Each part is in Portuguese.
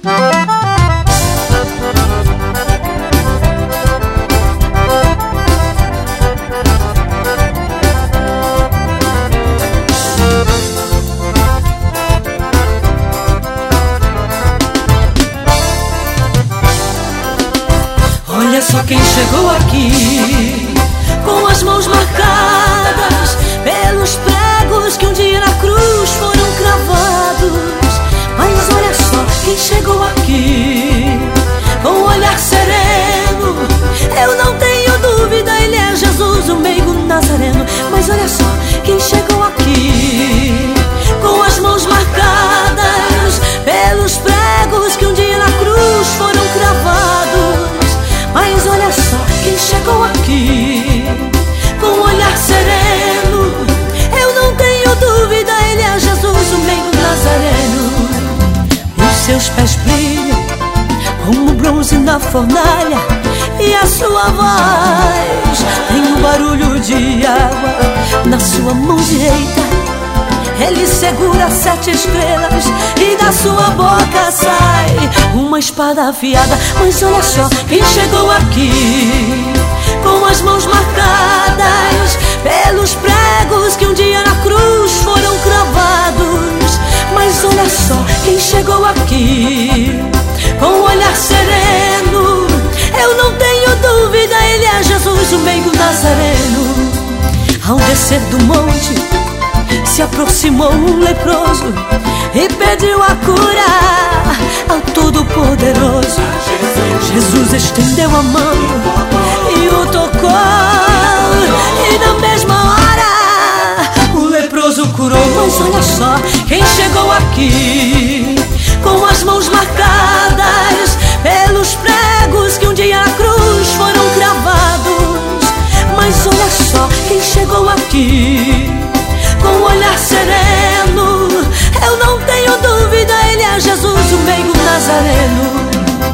Olha só quem chegou aqui, com as mãos marcadas pelos pregos que um dia na cruz foram cravados. Mas olha só quem chegou aqui, com um olhar sereno. Eu não tenho dúvida, ele é Jesus, o meigo nazareno. Mas olha só quem chegou aqui, com as mãos marcadas pelos pregos que um dia na cruz foram cravados. Mas olha só quem chegou aqui, com um olhar sereno. Eu não tenho dúvida, ele é Jesus, o meigo nazareno. Os seus pés brilham como bronze na fornalha, e a sua voz tem um barulho de água. Na sua mão direita ele segura 7 estrelas, e da sua boca sai uma espada afiada. Mas olha só quem chegou aqui, com as mãos marcadas pelos pregos que um dia na cruz foram cravados. Mas olha só quem chegou aqui, com um olhar sereno. Eu não tenho dúvida, ele é Jesus, o meigo nazareno. Ao descer do monte se aproximou um leproso e pediu a cura ao Todo-Poderoso. Jesus estendeu a mão e o tocou, e na mesma hora o leproso curou. Mas olha só quem chegou aqui, com as mãos marcadas pelos pregos que um dia na cruz foram cravados. Mas olha só quem chegou aqui, com um olhar sereno. Eu não tenho dúvida, ele é Jesus, o meigo nazareno.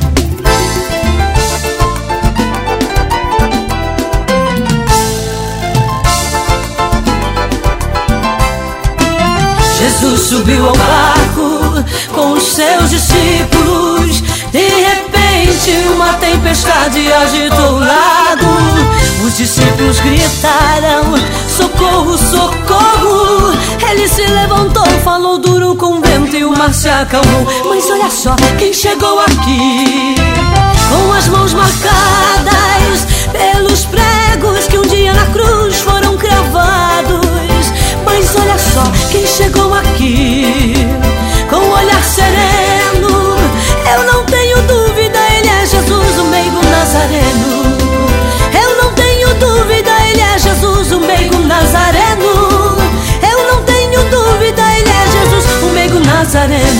Jesus subiu ao barco com os seus discípulos. De repente uma tempestade agitou o lago. Os discípulos gritaram: socorro, socorro. Ele se levantou, falou duro com o vento e o mar se acalmou. Mas olha só quem chegou aqui, com as mãos marcadas pelos pregos que um dia na cruz foram cravados. Mas olha só quem chegou aqui, com um olhar sereno. Eu não tenho dúvida, ele é Jesus, o meigo nazareno. Eu não tenho dúvida, ele é Jesus, o meigo nazareno. Eu não tenho dúvida, ele é Jesus, o meigo nazareno.